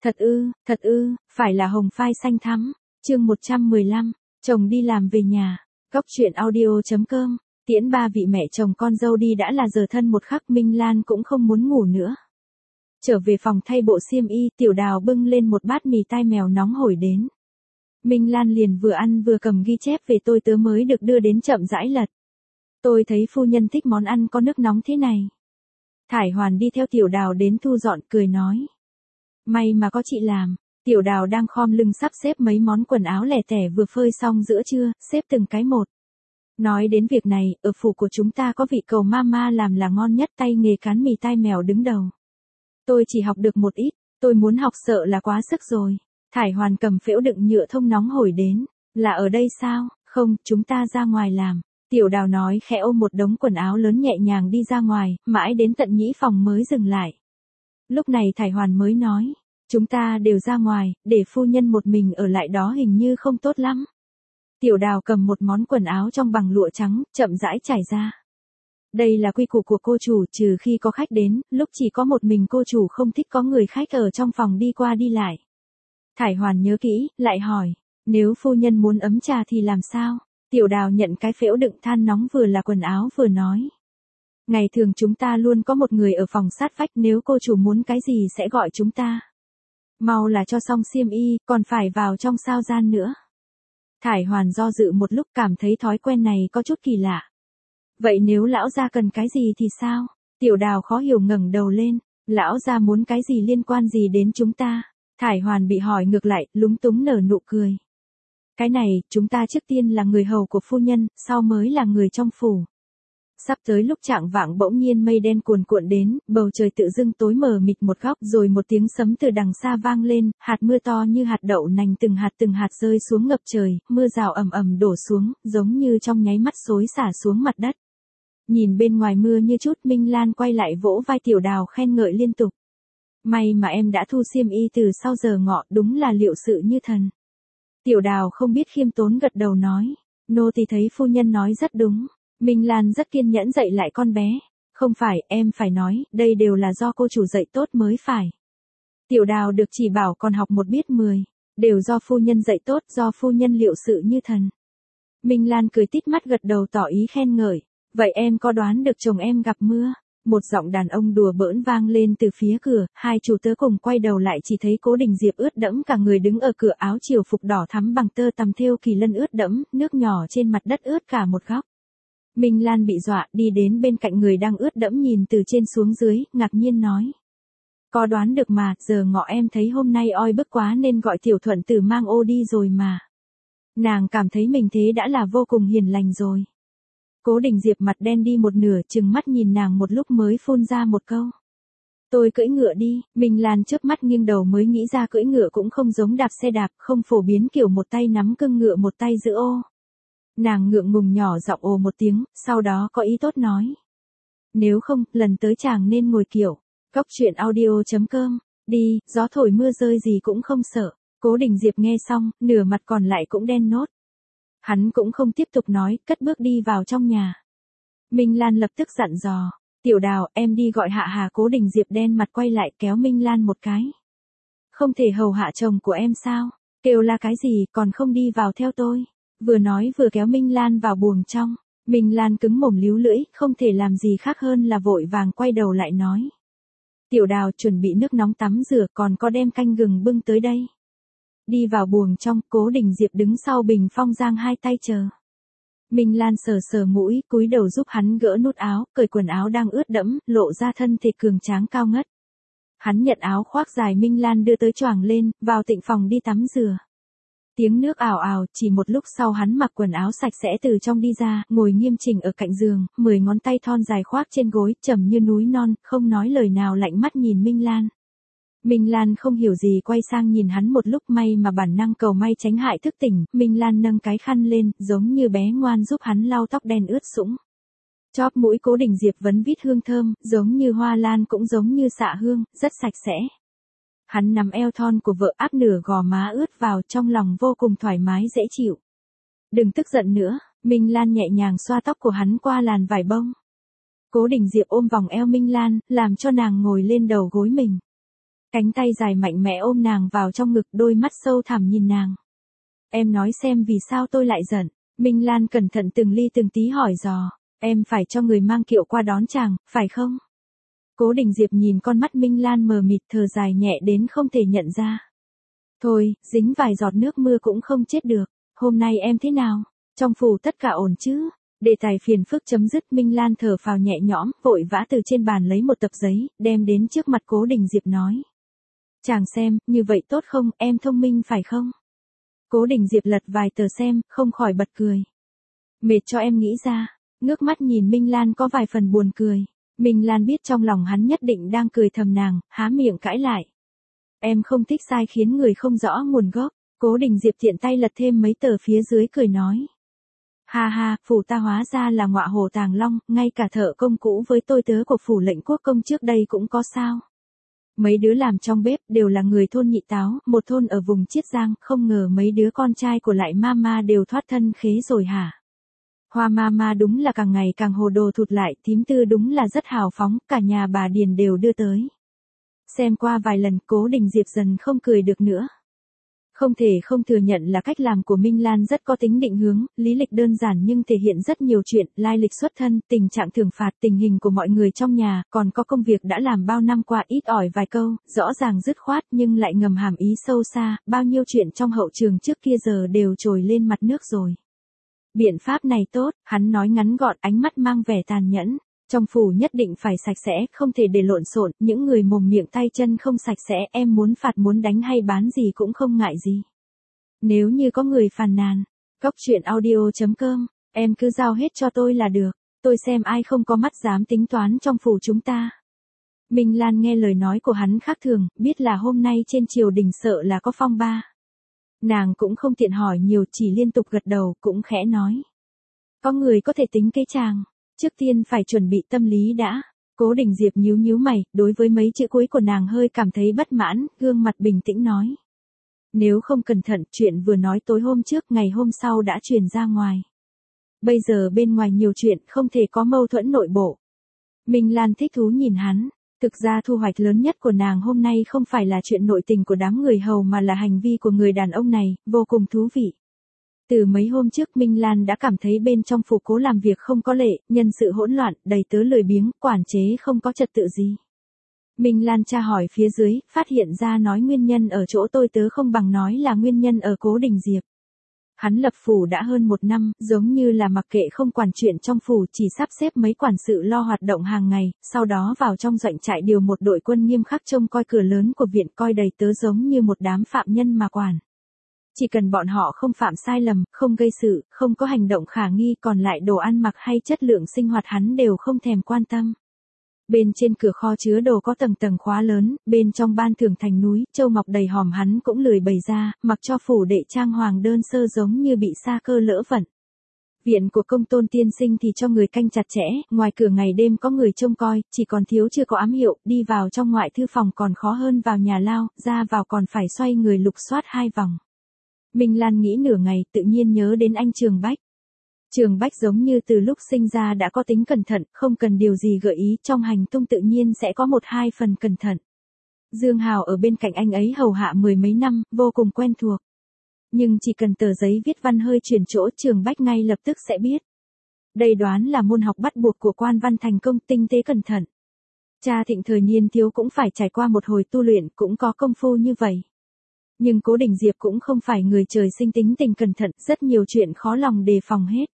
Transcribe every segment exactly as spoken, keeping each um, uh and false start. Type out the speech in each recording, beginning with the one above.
Thật ư, thật ư, phải là hồng phai xanh thắm. Chương một trăm mười lăm, chồng đi làm về nhà. Góc truyện audio.com. Tiễn ba vị mẹ chồng con dâu đi đã là giờ thân một khắc, Minh Lan cũng không muốn ngủ nữa. Trở về phòng thay bộ xiêm y, Tiểu Đào bưng lên một bát mì tai mèo nóng hổi đến. Minh Lan liền vừa ăn vừa cầm ghi chép về tôi tớ mới được đưa đến chậm rãi lật. Tôi thấy phu nhân thích món ăn có nước nóng thế này. Thải Hoàn đi theo Tiểu Đào đến thu dọn, cười nói. May mà có chị làm. Tiểu Đào đang khom lưng sắp xếp mấy món quần áo lẻ tẻ vừa phơi xong giữa trưa, xếp từng cái một. Nói đến việc này, ở phủ của chúng ta có vị cầu mama làm là ngon nhất, tay nghề cán mì tai mèo đứng đầu. Tôi chỉ học được một ít, tôi muốn học sợ là quá sức rồi. Thải Hoàn cầm phễu đựng nhựa thông nóng hổi đến. Là ở đây sao? Không, chúng ta ra ngoài làm. Tiểu Đào nói khẽ, ôm một đống quần áo lớn nhẹ nhàng đi ra ngoài, mãi đến tận nhĩ phòng mới dừng lại. Lúc này Thải Hoàn mới nói. Chúng ta đều ra ngoài, để phu nhân một mình ở lại đó hình như không tốt lắm. Tiểu Đào cầm một món quần áo trong bằng lụa trắng, chậm rãi trải ra. Đây là quy củ của cô chủ, trừ khi có khách đến, lúc chỉ có một mình cô chủ không thích có người khách ở trong phòng đi qua đi lại. Thải Hoàn nhớ kỹ, lại hỏi, nếu phu nhân muốn ấm trà thì làm sao? Tiểu Đào nhận cái phễu đựng than nóng vừa là quần áo vừa nói. Ngày thường chúng ta luôn có một người ở phòng sát vách, nếu cô chủ muốn cái gì sẽ gọi chúng ta. Mau là cho xong xiêm y, còn phải vào trong sao gian nữa. Thải Hoàn do dự một lúc, cảm thấy thói quen này có chút kỳ lạ. Vậy nếu lão gia cần cái gì thì sao? Tiểu Đào khó hiểu ngẩng đầu lên. Lão gia muốn cái gì liên quan gì đến chúng ta? Thải Hoàn bị hỏi ngược lại, lúng túng nở nụ cười. Cái này, chúng ta trước tiên là người hầu của phu nhân, sau mới là người trong phủ. Sắp tới lúc chạng vạng bỗng nhiên mây đen cuồn cuộn đến, bầu trời tự dưng tối mờ mịt một góc, rồi một tiếng sấm từ đằng xa vang lên, hạt mưa to như hạt đậu nành từng hạt từng hạt rơi xuống ngập trời, mưa rào ầm ầm đổ xuống, giống như trong nháy mắt xối xả xuống mặt đất. Nhìn bên ngoài mưa như chút, Minh Lan quay lại vỗ vai Tiểu Đào khen ngợi liên tục. May mà em đã thu xiêm y từ sau giờ ngọ, đúng là liệu sự như thần. Tiểu Đào không biết khiêm tốn gật đầu nói, nô tỳ thấy phu nhân nói rất đúng. Minh Lan rất kiên nhẫn dạy lại con bé. Không phải, em phải nói, đây đều là do cô chủ dạy tốt mới phải. Tiểu Đào được chỉ bảo còn học một biết mười. Đều do phu nhân dạy tốt, do phu nhân liệu sự như thần. Minh Lan cười tít mắt gật đầu tỏ ý khen ngợi. Vậy em có đoán được chồng em gặp mưa? Một giọng đàn ông đùa bỡn vang lên từ phía cửa, hai chủ tớ cùng quay đầu lại chỉ thấy Cố Đình Diệp ướt đẫm cả người đứng ở cửa, áo chiều phục đỏ thắm bằng tơ tằm thêu kỳ lân ướt đẫm, nước nhỏ trên mặt đất ướt cả một góc. Minh Lan bị dọa, đi đến bên cạnh người đang ướt đẫm nhìn từ trên xuống dưới, ngạc nhiên nói. Có đoán được mà, giờ ngọ em thấy hôm nay oi bức quá nên gọi Tiểu Thuận Tử mang ô đi rồi mà. Nàng cảm thấy mình thế đã là vô cùng hiền lành rồi. Cố Đình Diệp mặt đen đi một nửa, trừng mắt nhìn nàng một lúc mới phun ra một câu. Tôi cưỡi ngựa đi. Minh Lan chớp mắt nghiêng đầu mới nghĩ ra cưỡi ngựa cũng không giống đạp xe đạp, không phổ biến kiểu một tay nắm cưng ngựa một tay giữ ô. Nàng ngượng ngùng nhỏ giọng ồ một tiếng, sau đó có ý tốt nói. Nếu không, lần tới chàng nên ngồi kiểu. Góc truyện audio.com. Đi, gió thổi mưa rơi gì cũng không sợ. Cố Đình Diệp nghe xong, nửa mặt còn lại cũng đen nốt. Hắn cũng không tiếp tục nói, cất bước đi vào trong nhà. Minh Lan lập tức dặn dò. Tiểu Đào, em đi gọi hạ hà. Cố Đình Diệp đen mặt quay lại kéo Minh Lan một cái. Không thể hầu hạ chồng của em sao? Kêu là cái gì, còn không đi vào theo tôi. Vừa nói vừa kéo Minh Lan vào buồng trong. Minh Lan cứng mồm líu lưỡi, không thể làm gì khác hơn là vội vàng quay đầu lại nói. Tiểu Đào, chuẩn bị nước nóng tắm rửa, còn có đem canh gừng bưng tới đây. Đi vào buồng trong, Cố Đình Diệp đứng sau bình phong giang hai tay chờ. Minh Lan sờ sờ mũi, cúi đầu giúp hắn gỡ nút áo, cởi quần áo đang ướt đẫm, lộ ra thân thể cường tráng cao ngất. Hắn nhận áo khoác dài Minh Lan đưa tới choàng lên, vào tịnh phòng đi tắm rửa. Tiếng nước ào ào, chỉ một lúc sau hắn mặc quần áo sạch sẽ từ trong đi ra, ngồi nghiêm chỉnh ở cạnh giường, mười ngón tay thon dài khoác trên gối, trầm như núi non, không nói lời nào, lạnh mắt nhìn Minh Lan. Minh Lan không hiểu gì quay sang nhìn hắn một lúc, may mà bản năng cầu may tránh hại thức tỉnh, Minh Lan nâng cái khăn lên, giống như bé ngoan giúp hắn lau tóc đen ướt sũng. Chóp mũi Cố Đình Diệp vấn vít hương thơm, giống như hoa lan cũng giống như xạ hương, rất sạch sẽ. Hắn nắm eo thon của vợ áp nửa gò má ướt vào, trong lòng vô cùng thoải mái dễ chịu. Đừng tức giận nữa, Minh Lan nhẹ nhàng xoa tóc của hắn qua làn vải bông. Cố Đình Diệp ôm vòng eo Minh Lan, làm cho nàng ngồi lên đầu gối mình. Cánh tay dài mạnh mẽ ôm nàng vào trong ngực, đôi mắt sâu thẳm nhìn nàng. Em nói xem vì sao tôi lại giận. Minh Lan cẩn thận từng ly từng tí hỏi dò. Em phải cho người mang kiệu qua đón chàng, phải không? Cố Đình Diệp nhìn con mắt Minh Lan mờ mịt, thở dài nhẹ đến không thể nhận ra. Thôi, dính vài giọt nước mưa cũng không chết được. Hôm nay em thế nào? Trong phủ tất cả ổn chứ? Đề tài phiền phức chấm dứt, Minh Lan thở phào nhẹ nhõm, vội vã từ trên bàn lấy một tập giấy, đem đến trước mặt Cố Đình Diệp nói. Chàng xem, như vậy tốt không, em thông minh phải không? Cố Đình Diệp lật vài tờ xem, không khỏi bật cười. Mệt cho em nghĩ ra. Ngước mắt nhìn Minh Lan có vài phần buồn cười. Minh Lan biết trong lòng hắn nhất định đang cười thầm nàng, há miệng cãi lại. Em không thích sai khiến người không rõ nguồn gốc. Cố Đình Diệp tiện tay lật thêm mấy tờ phía dưới cười nói. Ha ha, phủ ta hóa ra là ngọa hồ tàng long, ngay cả thợ công cũ với tôi tớ của phủ lệnh quốc công trước đây cũng có sao. Mấy đứa làm trong bếp đều là người thôn Nhị Táo, một thôn ở vùng Chiết Giang, không ngờ mấy đứa con trai của lại mama đều thoát thân khế rồi hả? Hoa mama đúng là càng ngày càng hồ đồ thụt lại, thím Tư đúng là rất hào phóng, cả nhà bà Điền đều đưa tới. Xem qua vài lần, Cố Đình Diệp dần không cười được nữa. Không thể không thừa nhận là cách làm của Minh Lan rất có tính định hướng, lý lịch đơn giản nhưng thể hiện rất nhiều chuyện, lai lịch xuất thân, tình trạng thưởng phạt, tình hình của mọi người trong nhà, còn có công việc đã làm bao năm qua, ít ỏi vài câu, rõ ràng dứt khoát nhưng lại ngầm hàm ý sâu xa, bao nhiêu chuyện trong hậu trường trước kia giờ đều trồi lên mặt nước rồi. Biện pháp này tốt, hắn nói ngắn gọn, ánh mắt mang vẻ tàn nhẫn. Trong phủ nhất định phải sạch sẽ, không thể để lộn xộn, những người mồm miệng tay chân không sạch sẽ, em muốn phạt muốn đánh hay bán gì cũng không ngại gì. Nếu như có người phàn nàn, cóc truyện audio chấm com, em cứ giao hết cho tôi là được, tôi xem ai không có mắt dám tính toán trong phủ chúng ta. Minh Lan nghe lời nói của hắn khác thường, biết là hôm nay trên triều đình sợ là có phong ba. Nàng cũng không tiện hỏi nhiều, chỉ liên tục gật đầu, cũng khẽ nói. Có người có thể tính kế chàng. Trước tiên phải chuẩn bị tâm lý đã. Cố Đình Diệp nhíu nhíu mày, đối với mấy chữ cuối của nàng hơi cảm thấy bất mãn, gương mặt bình tĩnh nói. Nếu không cẩn thận, chuyện vừa nói tối hôm trước, ngày hôm sau đã truyền ra ngoài. Bây giờ bên ngoài nhiều chuyện, không thể có mâu thuẫn nội bộ. Minh Lan thích thú nhìn hắn. Thực ra thu hoạch lớn nhất của nàng hôm nay không phải là chuyện nội tình của đám người hầu mà là hành vi của người đàn ông này, vô cùng thú vị. Từ mấy hôm trước Minh Lan đã cảm thấy bên trong phủ Cố làm việc không có lệ, nhân sự hỗn loạn, đầy tớ lười biếng, quản chế không có trật tự gì. Minh Lan tra hỏi phía dưới, phát hiện ra nói nguyên nhân ở chỗ tôi tớ không bằng nói là nguyên nhân ở Cố Đình Diệp. Hắn lập phủ đã hơn một năm, giống như là mặc kệ không quản chuyện trong phủ, chỉ sắp xếp mấy quản sự lo hoạt động hàng ngày, sau đó vào trong doanh trại điều một đội quân nghiêm khắc trông coi cửa lớn của viện, coi đầy tớ giống như một đám phạm nhân mà quản. Chỉ cần bọn họ không phạm sai lầm, không gây sự, không có hành động khả nghi, còn lại đồ ăn mặc hay chất lượng sinh hoạt hắn đều không thèm quan tâm. Bên trên cửa kho chứa đồ có tầng tầng khóa lớn, bên trong ban thưởng thành núi, châu ngọc đầy hòm hắn cũng lười bày ra, mặc cho phủ đệ trang hoàng đơn sơ giống như bị sa cơ lỡ vận. Viện của công tôn tiên sinh thì cho người canh chặt chẽ, ngoài cửa ngày đêm có người trông coi, chỉ còn thiếu chưa có ám hiệu, đi vào trong ngoại thư phòng còn khó hơn vào nhà lao, ra vào còn phải xoay người lục soát hai vòng. Minh Lan nghĩ nửa ngày, tự nhiên nhớ đến anh Trường Bách. Trường Bách giống như từ lúc sinh ra đã có tính cẩn thận, không cần điều gì gợi ý, trong hành tung tự nhiên sẽ có một hai phần cẩn thận. Dương Hào ở bên cạnh anh ấy hầu hạ mười mấy năm, vô cùng quen thuộc. Nhưng chỉ cần tờ giấy viết văn hơi chuyển chỗ, Trường Bách ngay lập tức sẽ biết. Đây đoán là môn học bắt buộc của quan văn thành công, tinh tế cẩn thận. Cha Thịnh thời niên thiếu cũng phải trải qua một hồi tu luyện, cũng có công phu như vậy. Nhưng Cố Đình Diệp cũng không phải người trời sinh tính tình cẩn thận, rất nhiều chuyện khó lòng đề phòng hết.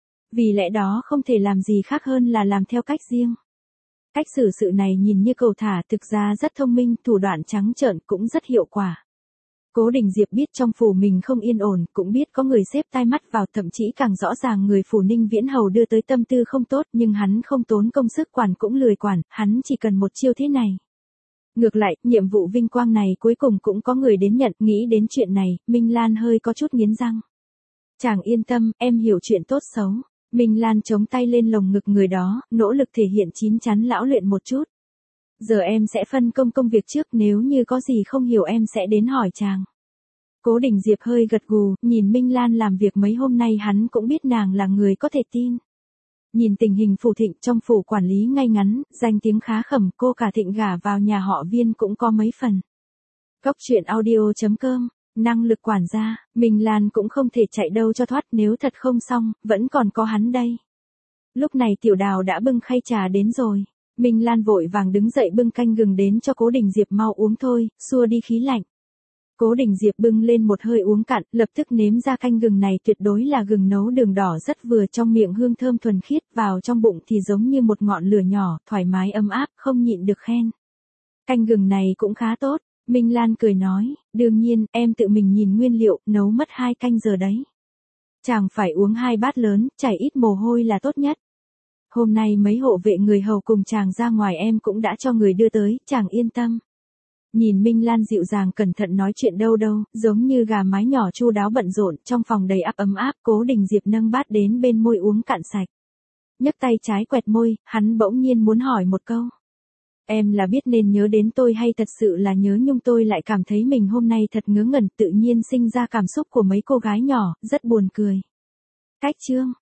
Vì lẽ đó không thể làm gì khác hơn là làm theo cách riêng. Cách xử sự này nhìn như cầu thả, thực ra rất thông minh, thủ đoạn trắng trợn cũng rất hiệu quả. Cố Đình Diệp biết trong phủ mình không yên ổn, cũng biết có người xếp tai mắt vào, thậm chí càng rõ ràng người phủ Ninh Viễn Hầu đưa tới tâm tư không tốt, nhưng hắn không tốn công sức quản cũng lười quản, hắn chỉ cần một chiêu thế này. Ngược lại, nhiệm vụ vinh quang này cuối cùng cũng có người đến nhận, nghĩ đến chuyện này, Minh Lan hơi có chút nghiến răng. Chàng yên tâm, em hiểu chuyện tốt xấu. Minh Lan chống tay lên lồng ngực người đó, nỗ lực thể hiện chín chắn lão luyện một chút. Giờ em sẽ phân công công việc trước, nếu như có gì không hiểu em sẽ đến hỏi chàng. Cố Đình Diệp hơi gật gù, nhìn Minh Lan làm việc mấy hôm nay hắn cũng biết nàng là người có thể tin. Nhìn tình hình phủ Thịnh trong phủ quản lý ngay ngắn, danh tiếng khá khẩm, cô cả Thịnh gả vào nhà họ Viên cũng có mấy phần. Cốc truyện audio chấm com, năng lực quản gia, Minh Lan cũng không thể chạy đâu cho thoát, nếu thật không xong, vẫn còn có hắn đây. Lúc này Tiểu Đào đã bưng khay trà đến rồi. Minh Lan vội vàng đứng dậy bưng canh gừng đến cho Cố Đình Diệp mau uống thôi, xua đi khí lạnh. Cố Đình Diệp bưng lên một hơi uống cạn, lập tức nếm ra canh gừng này tuyệt đối là gừng nấu đường đỏ rất vừa, trong miệng hương thơm thuần khiết, vào trong bụng thì giống như một ngọn lửa nhỏ, thoải mái ấm áp, không nhịn được khen. Canh gừng này cũng khá tốt, Minh Lan cười nói, đương nhiên, em tự mình nhìn nguyên liệu, nấu mất hai canh giờ đấy. Chàng phải uống hai bát lớn, chảy ít mồ hôi là tốt nhất. Hôm nay mấy hộ vệ người hầu cùng chàng ra ngoài em cũng đã cho người đưa tới, chàng yên tâm. Nhìn Minh Lan dịu dàng cẩn thận nói chuyện đâu đâu, giống như gà mái nhỏ chu đáo bận rộn, trong phòng đầy ắp ấm áp, Cố Đình Diệp nâng bát đến bên môi uống cạn sạch. Nhấc tay trái quẹt môi, hắn bỗng nhiên muốn hỏi một câu. Em là biết nên nhớ đến tôi hay thật sự là nhớ nhung? Tôi lại cảm thấy mình hôm nay thật ngớ ngẩn, tự nhiên sinh ra cảm xúc của mấy cô gái nhỏ, rất buồn cười. Cách chương